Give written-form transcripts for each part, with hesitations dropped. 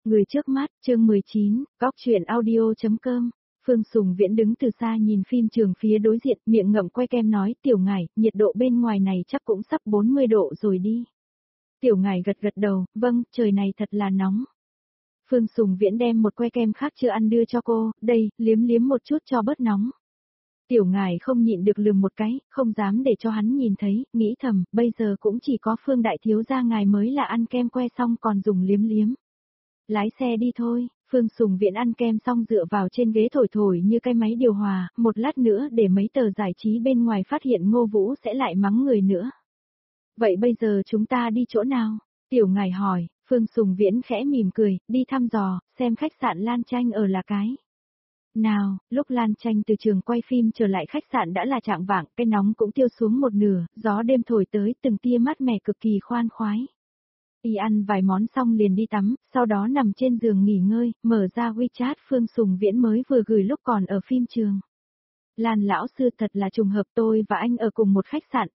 Người trước mắt, chương 19, góc truyện audio.com. Phương Sùng Viễn đứng từ xa nhìn phim trường phía đối diện, miệng ngậm que kem nói, Tiểu Ngải, nhiệt độ bên ngoài này chắc cũng sắp 40 độ rồi đi. Tiểu Ngải gật gật đầu, vâng, trời này thật là nóng. Phương Sùng Viễn đem một que kem khác chưa ăn đưa cho cô, đây, liếm liếm một chút cho bớt nóng. Tiểu Ngải không nhịn được lườm một cái, không dám để cho hắn nhìn thấy, nghĩ thầm, bây giờ cũng chỉ có Phương Đại Thiếu gia ngài mới là ăn kem que xong còn dùng liếm liếm. Lái xe đi thôi, Phương Sùng Viễn ăn kem xong dựa vào trên ghế thổi thổi như cái máy điều hòa, một lát nữa để mấy tờ giải trí bên ngoài phát hiện Ngô Vũ sẽ lại mắng người nữa. Vậy bây giờ chúng ta đi chỗ nào? Tiểu Ngải hỏi, Phương Sùng Viễn khẽ mỉm cười, đi thăm dò, xem khách sạn Lan Tranh ở là cái. Nào, lúc Lan Tranh từ trường quay phim trở lại khách sạn đã là trạng vạng, cái nóng cũng tiêu xuống một nửa, gió đêm thổi tới từng tia mát mẻ cực kỳ khoan khoái. Y ăn vài món xong liền đi tắm, sau đó nằm trên giường nghỉ ngơi, mở ra WeChat Phương Sùng Viễn mới vừa gửi lúc còn ở phim trường. Lan lão sư thật là trùng hợp, tôi và anh ở cùng một khách sạn,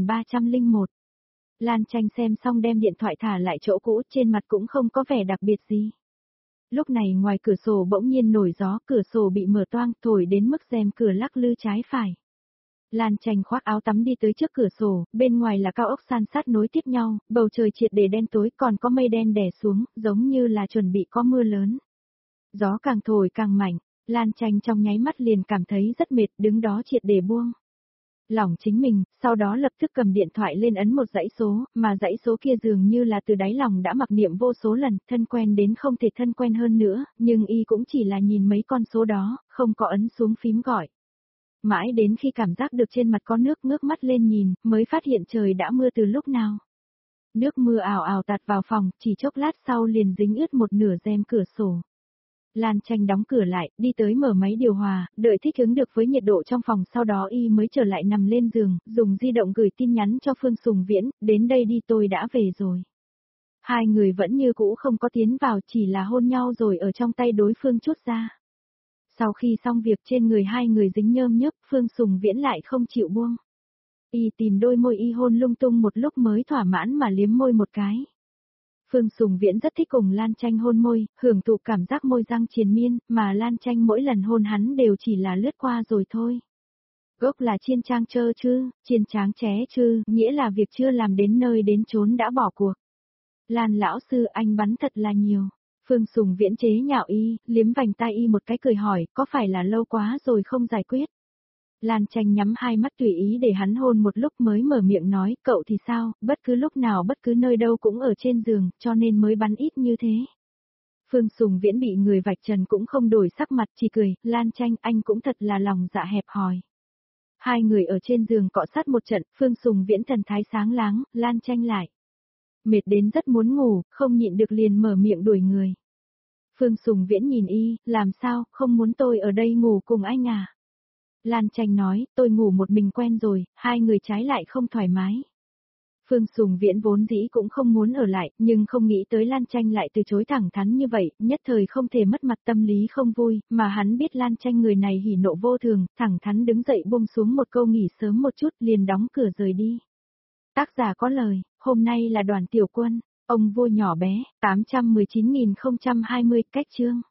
5301. Lan Tranh xem xong đem điện thoại thả lại chỗ cũ, trên mặt cũng không có vẻ đặc biệt gì. Lúc này ngoài cửa sổ bỗng nhiên nổi gió, cửa sổ bị mở toang, thổi đến mức rèm cửa lắc lư trái phải. Lan Tranh khoác áo tắm đi tới trước cửa sổ, bên ngoài là cao ốc san sát nối tiếp nhau, bầu trời triệt để đen tối, còn có mây đen đè xuống, giống như là chuẩn bị có mưa lớn. Gió càng thổi càng mạnh, Lan Tranh trong nháy mắt liền cảm thấy rất mệt, đứng đó triệt để buông lỏng chính mình, sau đó lập tức cầm điện thoại lên ấn một dãy số, mà dãy số kia dường như là từ đáy lòng đã mặc niệm vô số lần, thân quen đến không thể thân quen hơn nữa, nhưng y cũng chỉ là nhìn mấy con số đó, không có ấn xuống phím gọi. Mãi đến khi cảm giác được trên mặt có nước, ngước mắt lên nhìn, mới phát hiện trời đã mưa từ lúc nào. Nước mưa ào ào tạt vào phòng, chỉ chốc lát sau liền dính ướt một nửa rèm cửa sổ. Lan Tranh đóng cửa lại, đi tới mở máy điều hòa, đợi thích ứng được với nhiệt độ trong phòng, sau đó y mới trở lại nằm lên giường, dùng di động gửi tin nhắn cho Phương Sùng Viễn, đến đây đi, tôi đã về rồi. Hai người vẫn như cũ không có tiến vào, chỉ là hôn nhau rồi ở trong tay đối phương trút ra. Sau khi xong việc trên người hai người dính nhơm nhớp, Phương Sùng Viễn lại không chịu buông. Y tìm đôi môi y hôn lung tung một lúc mới thỏa mãn mà liếm môi một cái. Phương Sùng Viễn rất thích cùng Lan Tranh hôn môi, hưởng thụ cảm giác môi răng triền miên, mà Lan Tranh mỗi lần hôn hắn đều chỉ là lướt qua rồi thôi. Gốc là chiên trang chơ chứ, chiên tráng ché chứ, nghĩa là việc chưa làm đến nơi đến chốn đã bỏ cuộc. Lan lão sư, anh bắn thật là nhiều. Phương Sùng Viễn chế nhạo y, liếm vành tai y một cái cười hỏi, có phải là lâu quá rồi không giải quyết? Lan Tranh nhắm hai mắt tùy ý để hắn hôn một lúc mới mở miệng nói, cậu thì sao, bất cứ lúc nào bất cứ nơi đâu cũng ở trên giường, cho nên mới bắn ít như thế. Phương Sùng Viễn bị người vạch trần cũng không đổi sắc mặt, chỉ cười, Lan Tranh, anh cũng thật là lòng dạ hẹp hòi. Hai người ở trên giường cọ sát một trận, Phương Sùng Viễn thần thái sáng láng, Lan Tranh lại. Mệt đến rất muốn ngủ, không nhịn được liền mở miệng đuổi người. Phương Sùng Viễn nhìn y, làm sao, không muốn tôi ở đây ngủ cùng anh à? Lan Tranh nói, tôi ngủ một mình quen rồi, hai người trái lại không thoải mái. Phương Sùng Viễn vốn dĩ cũng không muốn ở lại, nhưng không nghĩ tới Lan Tranh lại từ chối thẳng thắn như vậy, nhất thời không thể mất mặt, tâm lý không vui, mà hắn biết Lan Tranh người này hỉ nộ vô thường, thẳng thắn đứng dậy buông xuống một câu nghỉ sớm một chút liền đóng cửa rời đi. Tác giả có lời, hôm nay là Đoàn Tiểu Quân, ông vua nhỏ bé, 819.020 cách chương.